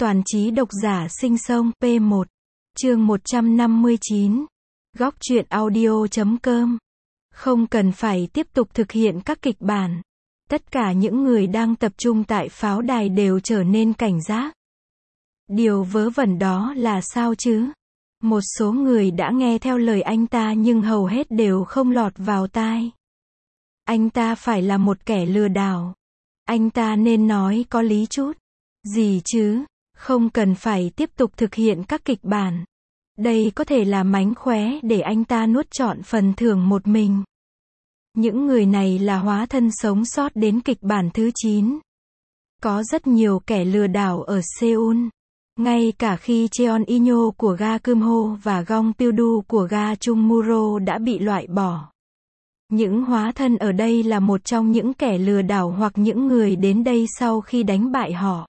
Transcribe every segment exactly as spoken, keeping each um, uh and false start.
Toàn trí độc giả sinh sông P một. Chương một trăm năm mươi chín. Góc truyện audio chấm com. Không cần phải tiếp tục thực hiện các kịch bản. Tất cả những người đang tập trung tại pháo đài đều trở nên cảnh giác. Điều vớ vẩn đó là sao chứ? Một số người đã nghe theo lời anh ta nhưng hầu hết đều không lọt vào tai. Anh ta phải là một kẻ lừa đảo. Anh ta nên nói có lý chút. Gì chứ? Không cần phải tiếp tục thực hiện các kịch bản. Đây có thể là mánh khóe để anh ta nuốt trọn phần thưởng một mình. Những người này là hóa thân sống sót đến kịch bản thứ chín. Có rất nhiều kẻ lừa đảo ở Seoul. Ngay cả khi Cheon Inyo của ga Kumho và Gong Pil-du của ga Chungmuro đã bị loại bỏ. Những hóa thân ở đây là một trong những kẻ lừa đảo hoặc những người đến đây sau khi đánh bại họ.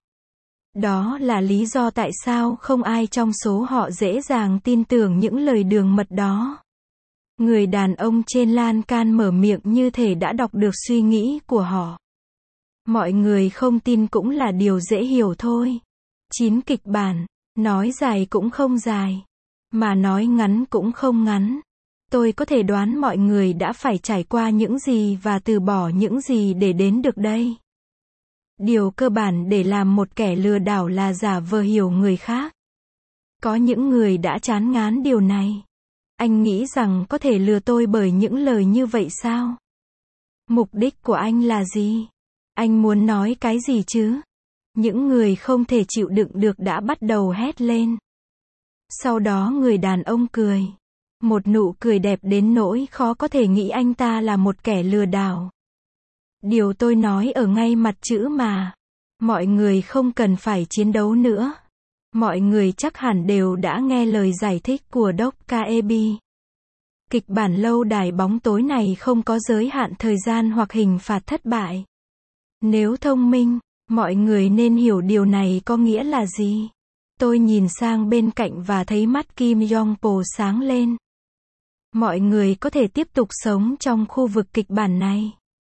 Đó là lý do tại sao không ai trong số họ dễ dàng tin tưởng những lời đường mật đó. Người đàn ông trên lan can mở miệng như thể đã đọc được suy nghĩ của họ. Mọi người không tin cũng là điều dễ hiểu thôi. Chín kịch bản, nói dài cũng không dài, mà nói ngắn cũng không ngắn. Tôi có thể đoán mọi người đã phải trải qua những gì và từ bỏ những gì để đến được đây. Điều cơ bản để làm một kẻ lừa đảo là giả vờ hiểu người khác. Có những người đã chán ngán điều này. Anh nghĩ rằng có thể lừa tôi bởi những lời như vậy sao? Mục đích của anh là gì? Anh muốn nói cái gì chứ? Những người không thể chịu đựng được đã bắt đầu hét lên. Sau đó người đàn ông cười. Một nụ cười đẹp đến nỗi khó có thể nghĩ anh ta là một kẻ lừa đảo. Điều tôi nói ở ngay mặt chữ mà. Mọi người không cần phải chiến đấu nữa. Mọi người chắc hẳn đều đã nghe lời giải thích của Doc Kaebi. Kịch bản lâu đài bóng tối này không có giới hạn thời gian hoặc hình phạt thất bại. Nếu thông minh, mọi người nên hiểu điều này có nghĩa là gì. Tôi nhìn sang bên cạnh và thấy mắt Kim Yong-po sáng lên. Mọi người có thể tiếp tục sống trong khu vực kịch bản này.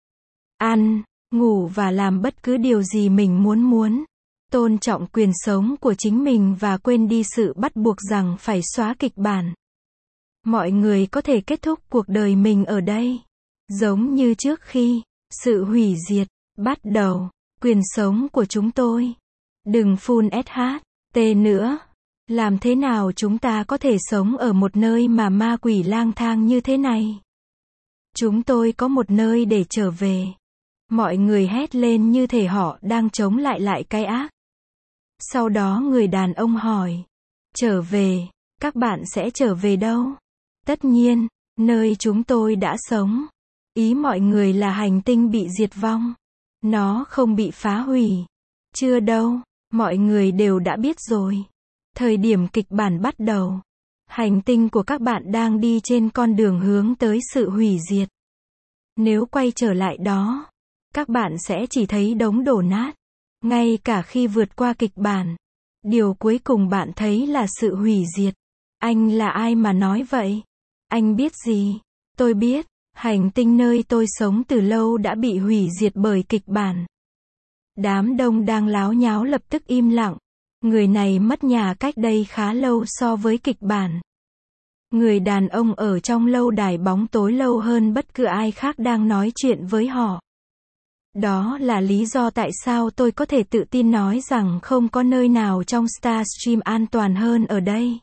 Ăn, ngủ và làm bất cứ điều gì mình muốn muốn. Tôn trọng quyền sống của chính mình và quên đi sự bắt buộc rằng phải xóa kịch bản. Mọi người có thể kết thúc cuộc đời mình ở đây. Giống như trước khi sự hủy diệt bắt đầu. Quyền sống của chúng tôi. Đừng phun ét hát tê nữa. Làm thế nào chúng ta có thể sống ở một nơi mà ma quỷ lang thang như thế này? Chúng tôi có một nơi để trở về. Mọi người hét lên như thể họ đang chống lại lại cái ác. Sau đó người đàn ông hỏi. Trở về, các bạn sẽ trở về đâu? Tất nhiên, nơi chúng tôi đã sống. Ý mọi người là hành tinh bị diệt vong. Nó không bị phá hủy. Chưa đâu, mọi người đều đã biết rồi. Thời điểm kịch bản bắt đầu. Hành tinh của các bạn đang đi trên con đường hướng tới sự hủy diệt. Nếu quay trở lại đó, các bạn sẽ chỉ thấy đống đổ nát. Ngay cả khi vượt qua kịch bản, điều cuối cùng bạn thấy là sự hủy diệt. Anh là ai mà nói vậy? Anh biết gì? Tôi biết, hành tinh nơi tôi sống từ lâu đã bị hủy diệt bởi kịch bản. Đám đông đang láo nháo lập tức im lặng. Người này mất nhà cách đây khá lâu so với kịch bản. Người đàn ông ở trong lâu đài bóng tối lâu hơn bất cứ ai khác đang nói chuyện với họ. Đó là lý do tại sao tôi có thể tự tin nói rằng không có nơi nào trong Starstream an toàn hơn ở đây.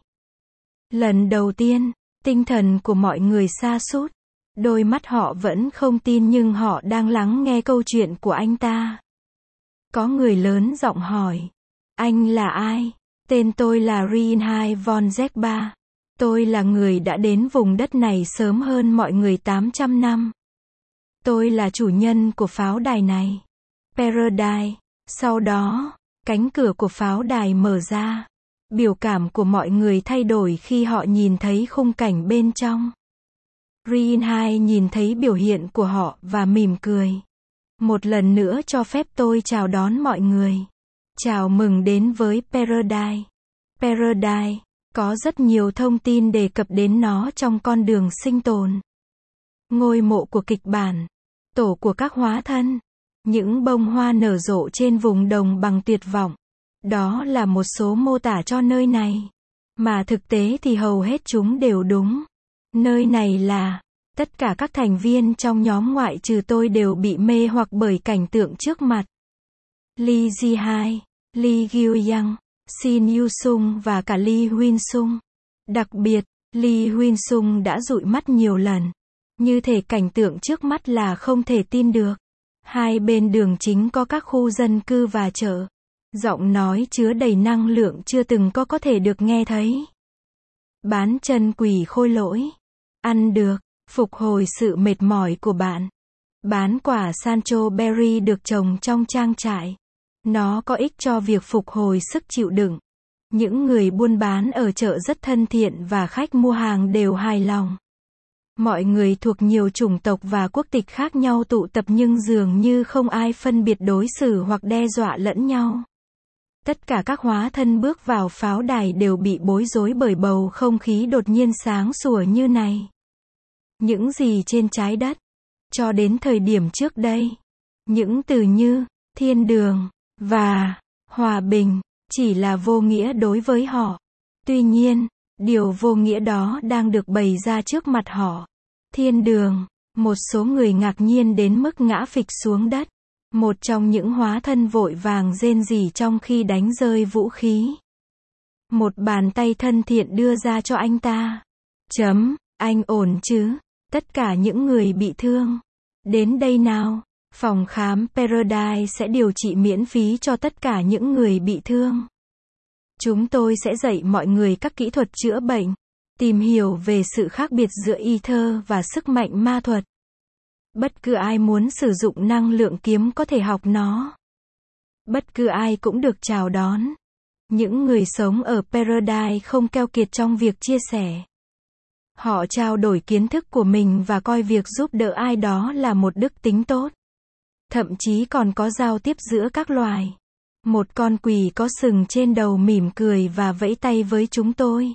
Lần đầu tiên, tinh thần của mọi người sa sút. Đôi mắt họ vẫn không tin nhưng họ đang lắng nghe câu chuyện của anh ta. Có người lớn giọng hỏi. Anh là ai? Tên tôi là Reinhard von Zechba. Tôi là người đã đến vùng đất này sớm hơn mọi người tám trăm năm. Tôi là chủ nhân của pháo đài này. Paradise. Sau đó, cánh cửa của pháo đài mở ra. Biểu cảm của mọi người thay đổi khi họ nhìn thấy khung cảnh bên trong. Reinhard nhìn thấy biểu hiện của họ và mỉm cười. Một lần nữa cho phép tôi chào đón mọi người. Chào mừng đến với Paradise. Paradise, có rất nhiều thông tin đề cập đến nó trong con đường sinh tồn. Ngôi mộ của kịch bản. Tổ của các hóa thân. Những bông hoa nở rộ trên vùng đồng bằng tuyệt vọng. Đó là một số mô tả cho nơi này. Mà thực tế thì hầu hết chúng đều đúng. Nơi này là, tất cả các thành viên trong nhóm ngoại trừ tôi đều bị mê hoặc bởi cảnh tượng trước mặt. Lee Ji-hai, Lee Gyu-young, Shin Yu-sung và cả Lee Huynh-sung. Đặc biệt, Lee Huynh-sung đã dụi mắt nhiều lần. Như thể cảnh tượng trước mắt là không thể tin được. Hai bên đường chính có các khu dân cư và chợ. Giọng nói chứa đầy năng lượng chưa từng có có thể được nghe thấy. Bán chân quỷ khôi lỗi. Ăn được, phục hồi sự mệt mỏi của bạn. Bán quả Sancho Berry được trồng trong trang trại. Nó có ích cho việc phục hồi sức chịu đựng. Những người buôn bán ở chợ rất thân thiện và khách mua hàng đều hài lòng. Mọi người thuộc nhiều chủng tộc và quốc tịch khác nhau tụ tập nhưng dường như không ai phân biệt đối xử hoặc đe dọa lẫn nhau. Tất cả các hóa thân bước vào pháo đài đều bị bối rối bởi bầu không khí đột nhiên sáng sủa như này. Những gì trên trái đất, cho đến thời điểm trước đây, những từ như thiên đường và hòa bình chỉ là vô nghĩa đối với họ. Tuy nhiên, điều vô nghĩa đó đang được bày ra trước mặt họ. Thiên đường, một số người ngạc nhiên đến mức ngã phịch xuống đất. Một trong những hóa thân vội vàng rên rỉ trong khi đánh rơi vũ khí. Một bàn tay thân thiện đưa ra cho anh ta. Chấm, anh ổn chứ? Tất cả những người bị thương. Đến đây nào. Phòng khám Paradise sẽ điều trị miễn phí cho tất cả những người bị thương. Chúng tôi sẽ dạy mọi người các kỹ thuật chữa bệnh. Tìm hiểu về sự khác biệt giữa ether và sức mạnh ma thuật. Bất cứ ai muốn sử dụng năng lượng kiếm có thể học nó. Bất cứ ai cũng được chào đón. Những người sống ở Paradise không keo kiệt trong việc chia sẻ. Họ trao đổi kiến thức của mình và coi việc giúp đỡ ai đó là một đức tính tốt. Thậm chí còn có giao tiếp giữa các loài. Một con quỷ có sừng trên đầu mỉm cười và vẫy tay với chúng tôi.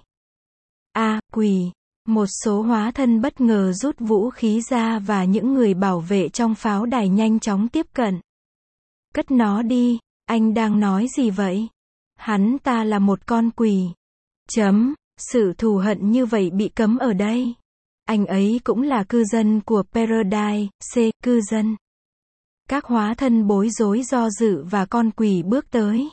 À, quỷ. Một số hóa thân bất ngờ rút vũ khí ra và những người bảo vệ trong pháo đài nhanh chóng tiếp cận. Cất nó đi, anh đang nói gì vậy? Hắn ta là một con quỷ. Chấm, sự thù hận như vậy bị cấm ở đây. Anh ấy cũng là cư dân của Paradise, C, cư dân. Các hóa thân bối rối do dự và con quỷ bước tới.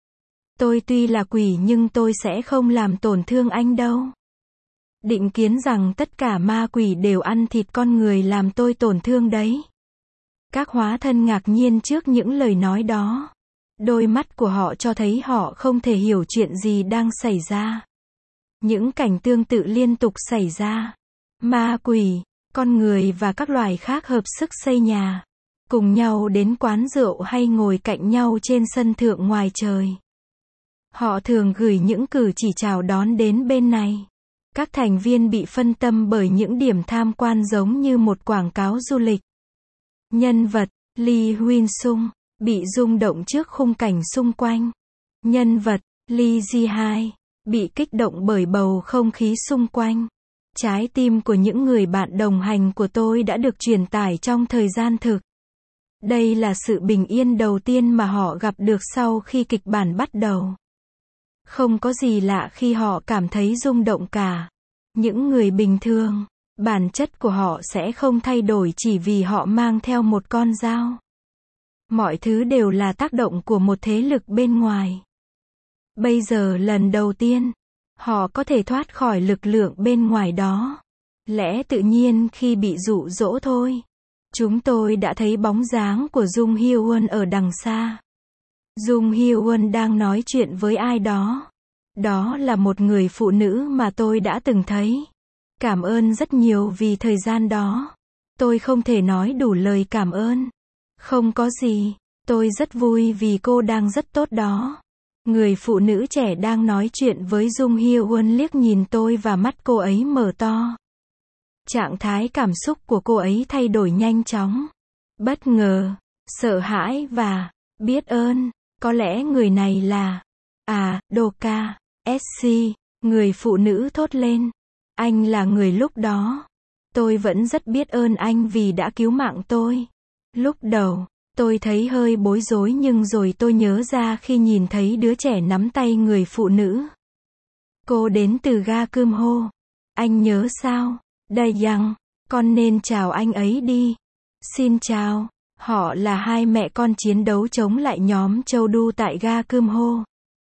Tôi tuy là quỷ nhưng tôi sẽ không làm tổn thương anh đâu. Định kiến rằng tất cả ma quỷ đều ăn thịt con người làm tôi tổn thương đấy. Các hóa thân ngạc nhiên trước những lời nói đó. Đôi mắt của họ cho thấy họ không thể hiểu chuyện gì đang xảy ra. Những cảnh tương tự liên tục xảy ra. Ma quỷ, con người và các loài khác hợp sức xây nhà. Cùng nhau đến quán rượu hay ngồi cạnh nhau trên sân thượng ngoài trời. Họ thường gửi những cử chỉ chào đón đến bên này. Các thành viên bị phân tâm bởi những điểm tham quan giống như một quảng cáo du lịch. Nhân vật, Lee Huynh-sung, bị rung động trước khung cảnh xung quanh. Nhân vật, Lee Ji-hai, bị kích động bởi bầu không khí xung quanh. Trái tim của những người bạn đồng hành của tôi đã được truyền tải trong thời gian thực. Đây là sự bình yên đầu tiên mà họ gặp được sau khi kịch bản bắt đầu. Không có gì lạ khi họ cảm thấy rung động cả. Những người bình thường, bản chất của họ sẽ không thay đổi chỉ vì họ mang theo một con dao. Mọi thứ đều là tác động của một thế lực bên ngoài. Bây giờ lần đầu tiên, họ có thể thoát khỏi lực lượng bên ngoài đó. Lẽ tự nhiên khi bị dụ dỗ thôi. Chúng tôi đã thấy bóng dáng của Jung Hyo-won ở đằng xa. Jung Hyo-won đang nói chuyện với ai đó. Đó là một người phụ nữ mà tôi đã từng thấy. Cảm ơn rất nhiều vì thời gian đó. Tôi không thể nói đủ lời cảm ơn. Không có gì, tôi rất vui vì cô đang rất tốt đó. Người phụ nữ trẻ đang nói chuyện với Jung Hyo-won liếc nhìn tôi và mắt cô ấy mở to. Trạng thái cảm xúc của cô ấy thay đổi nhanh chóng. Bất ngờ, sợ hãi và biết ơn. Có lẽ người này là... À, Doka, ét xê, người phụ nữ thốt lên. Anh là người lúc đó. Tôi vẫn rất biết ơn anh vì đã cứu mạng tôi. Lúc đầu, Tôi thấy hơi bối rối nhưng rồi tôi nhớ ra khi nhìn thấy đứa trẻ nắm tay người phụ nữ. Cô đến từ ga Cơm Hô. Anh nhớ sao? Đây Yang, con nên chào anh ấy đi. Xin chào. Họ là hai mẹ con chiến đấu chống lại nhóm Châu Đu tại ga Cơm Hô.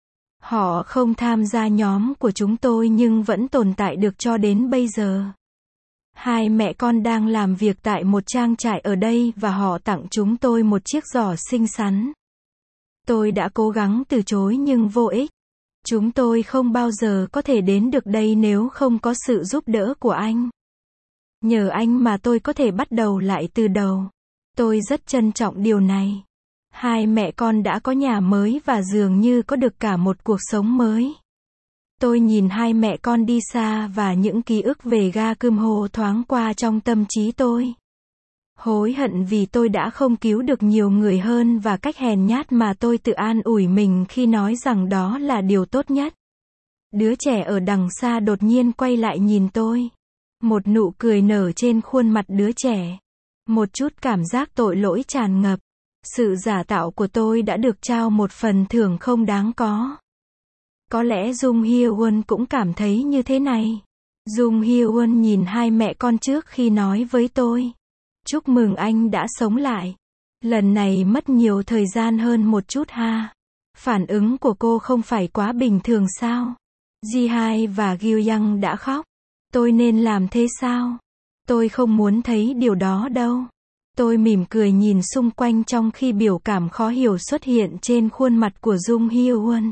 Họ không tham gia nhóm của chúng tôi nhưng vẫn tồn tại được cho đến bây giờ. Hai mẹ con đang làm việc tại một trang trại ở đây và họ tặng chúng tôi một chiếc giỏ xinh xắn. Tôi đã cố gắng từ chối nhưng vô ích. Chúng tôi không bao giờ có thể đến được đây nếu không có sự giúp đỡ của anh. Nhờ anh mà tôi có thể bắt đầu lại từ đầu. Tôi rất trân trọng điều này. Hai mẹ con đã có nhà mới và dường như có được cả một cuộc sống mới. Tôi nhìn hai mẹ con đi xa và những ký ức về ga Cơm Hô thoáng qua trong tâm trí tôi. Hối hận vì tôi đã không cứu được nhiều người hơn và cách hèn nhát mà tôi tự an ủi mình khi nói rằng đó là điều tốt nhất. Đứa trẻ ở đằng xa đột nhiên quay lại nhìn tôi. Một nụ cười nở trên khuôn mặt đứa trẻ. Một chút cảm giác tội lỗi tràn ngập. Sự giả tạo của tôi đã được trao một phần thưởng không đáng có. Có lẽ Jung Hye-won cũng cảm thấy như thế này. Jung Hye-won nhìn hai mẹ con trước khi nói với tôi. Chúc mừng anh đã sống lại. Lần này mất nhiều thời gian hơn một chút ha. Phản ứng của cô không phải quá bình thường sao? Ji-hai và Gyu-yang đã khóc. Tôi nên làm thế sao? Tôi không muốn thấy điều đó đâu. Tôi mỉm cười nhìn xung quanh trong khi biểu cảm khó hiểu xuất hiện trên khuôn mặt của Jung Hye-won.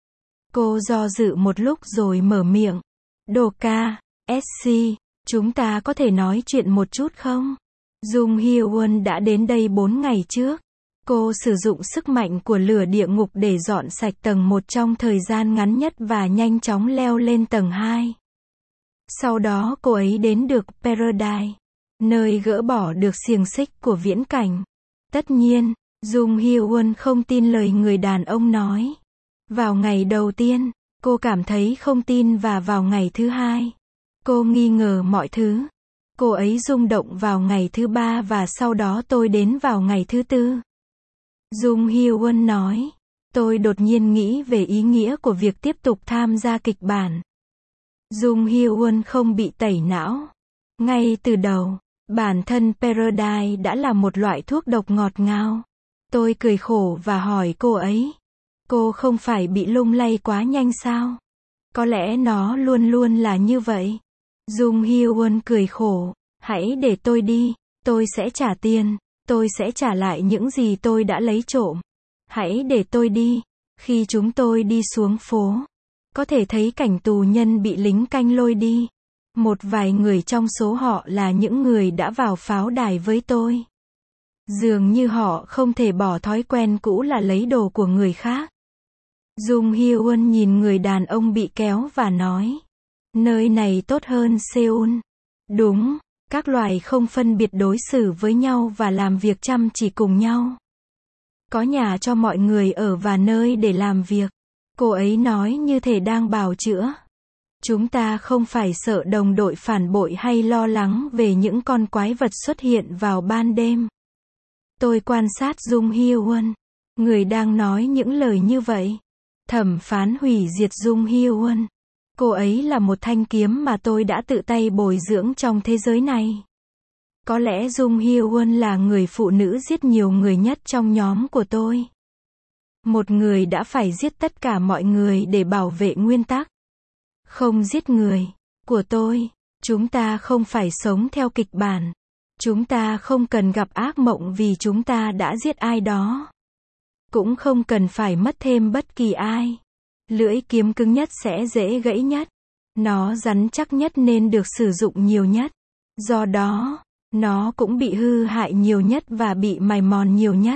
Cô do dự một lúc rồi mở miệng. Đồ ca, ét xê, chúng ta có thể nói chuyện một chút không? Jung Hye-won đã đến đây bốn ngày trước. Cô sử dụng sức mạnh của lửa địa ngục để dọn sạch tầng một trong thời gian ngắn nhất và nhanh chóng leo lên tầng hai. Sau đó cô ấy đến được Paradise, nơi gỡ bỏ được xiềng xích của viễn cảnh. Tất nhiên, Jung Hye-won không tin lời người đàn ông nói. Vào ngày đầu tiên, cô cảm thấy không tin và vào ngày thứ hai, cô nghi ngờ mọi thứ. Cô ấy rung động vào ngày thứ ba và sau đó tôi đến vào ngày thứ tư. Jung Hye-won nói, tôi đột nhiên nghĩ về ý nghĩa của việc tiếp tục tham gia kịch bản. Jung Hye-won không bị tẩy não. Ngay từ đầu, bản thân Paradise đã là một loại thuốc độc ngọt ngào. Tôi cười khổ và hỏi cô ấy. Cô không phải bị lung lay quá nhanh sao? Có lẽ nó luôn luôn là như vậy. Jung Hye-won cười khổ. Hãy để tôi đi. Tôi sẽ trả tiền. Tôi sẽ trả lại những gì tôi đã lấy trộm. Hãy để tôi đi. Khi chúng tôi đi xuống phố, có thể thấy cảnh tù nhân bị lính canh lôi đi. Một vài người trong số họ là những người đã vào pháo đài với tôi. Dường như họ không thể bỏ thói quen cũ là lấy đồ của người khác. Jung Hye-won nhìn người đàn ông bị kéo và nói. Nơi này tốt hơn Seoul. Đúng, các loài không phân biệt đối xử với nhau và làm việc chăm chỉ cùng nhau. Có nhà cho mọi người ở và nơi để làm việc. Cô ấy nói như thể đang bào chữa. Chúng ta không phải sợ đồng đội phản bội hay lo lắng về những con quái vật xuất hiện vào ban đêm. Tôi quan sát Jung Hye-won. Người đang nói những lời như vậy. Thẩm phán hủy diệt Jung Hye-won. Cô ấy là một thanh kiếm mà tôi đã tự tay bồi dưỡng trong thế giới này. Có lẽ Jung Hye-won là người phụ nữ giết nhiều người nhất trong nhóm của tôi. Một người đã phải giết tất cả mọi người để bảo vệ nguyên tắc. Không giết người. Của tôi. Chúng ta không phải sống theo kịch bản. Chúng ta không cần gặp ác mộng vì chúng ta đã giết ai đó. Cũng không cần phải mất thêm bất kỳ ai. Lưỡi kiếm cứng nhất sẽ dễ gãy nhất. Nó rắn chắc nhất nên được sử dụng nhiều nhất. Do đó, nó cũng bị hư hại nhiều nhất và bị mài mòn nhiều nhất.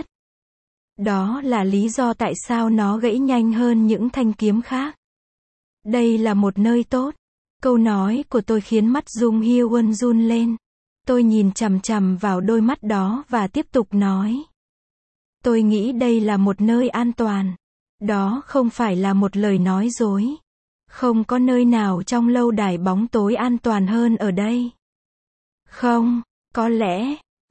Đó là lý do tại sao nó gãy nhanh hơn những thanh kiếm khác. Đây là một nơi tốt. Câu nói của tôi khiến mắt Jung Hye-won run lên. Tôi nhìn chằm chằm vào đôi mắt đó và tiếp tục nói. Tôi nghĩ đây là một nơi an toàn. Đó không phải là một lời nói dối. Không có nơi nào trong lâu đài bóng tối an toàn hơn ở đây. Không, có lẽ,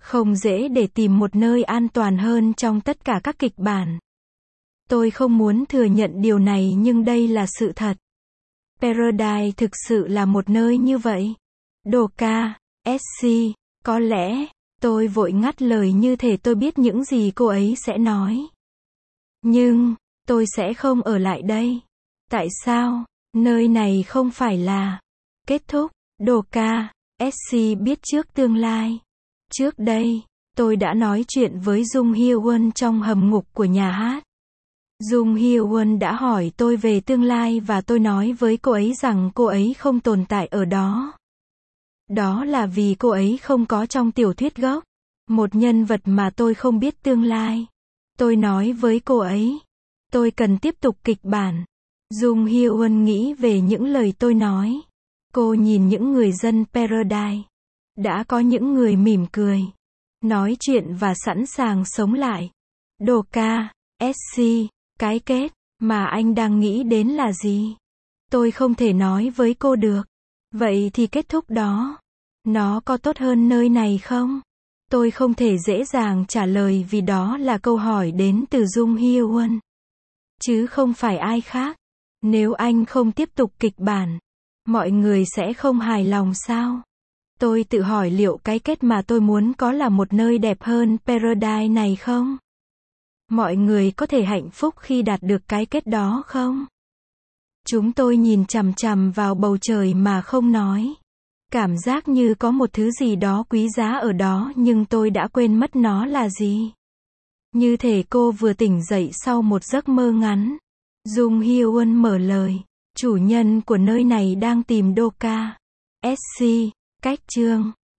Không dễ để tìm một nơi an toàn hơn trong tất cả các kịch bản. Tôi không muốn thừa nhận điều này nhưng đây là sự thật. Paradise thực sự là một nơi như vậy. Doka, ét xê, có lẽ, tôi vội ngắt lời như thể tôi biết những gì cô ấy sẽ nói. Nhưng, tôi sẽ không ở lại đây. Tại sao? Nơi này không phải là kết thúc. Doka, ét xê biết trước tương lai. Trước đây, tôi đã nói chuyện với Jung Hye-won trong hầm ngục của nhà hát. Jung Hye-won đã hỏi tôi về tương lai và tôi nói với cô ấy rằng cô ấy không tồn tại ở đó. Đó là vì cô ấy không có trong tiểu thuyết gốc. Một nhân vật mà tôi không biết tương lai. Tôi nói với cô ấy, tôi cần tiếp tục kịch bản. Jung Hye-won nghĩ về những lời tôi nói. Cô nhìn những người dân Paradise. Đã có những người mỉm cười, nói chuyện và sẵn sàng sống lại. Doka, ét xê, cái kết mà anh đang nghĩ đến là gì? Tôi không thể nói với cô được. Vậy thì kết thúc đó, nó có tốt hơn nơi này không? Tôi không thể dễ dàng trả lời vì đó là câu hỏi đến từ Jung Hye-won, chứ không phải ai khác. Nếu anh không tiếp tục kịch bản, mọi người sẽ không hài lòng sao? Tôi tự hỏi liệu cái kết mà tôi muốn có là một nơi đẹp hơn Paradise này không? Mọi người có thể hạnh phúc khi đạt được cái kết đó không? Chúng tôi nhìn chằm chằm vào bầu trời mà không nói. Cảm giác như có một thứ gì đó quý giá ở đó nhưng tôi đã quên mất nó là gì. Như thể cô vừa tỉnh dậy sau một giấc mơ ngắn. Jung Hye-won mở lời. Chủ nhân của nơi này đang tìm Doka, ét xê, cách chương.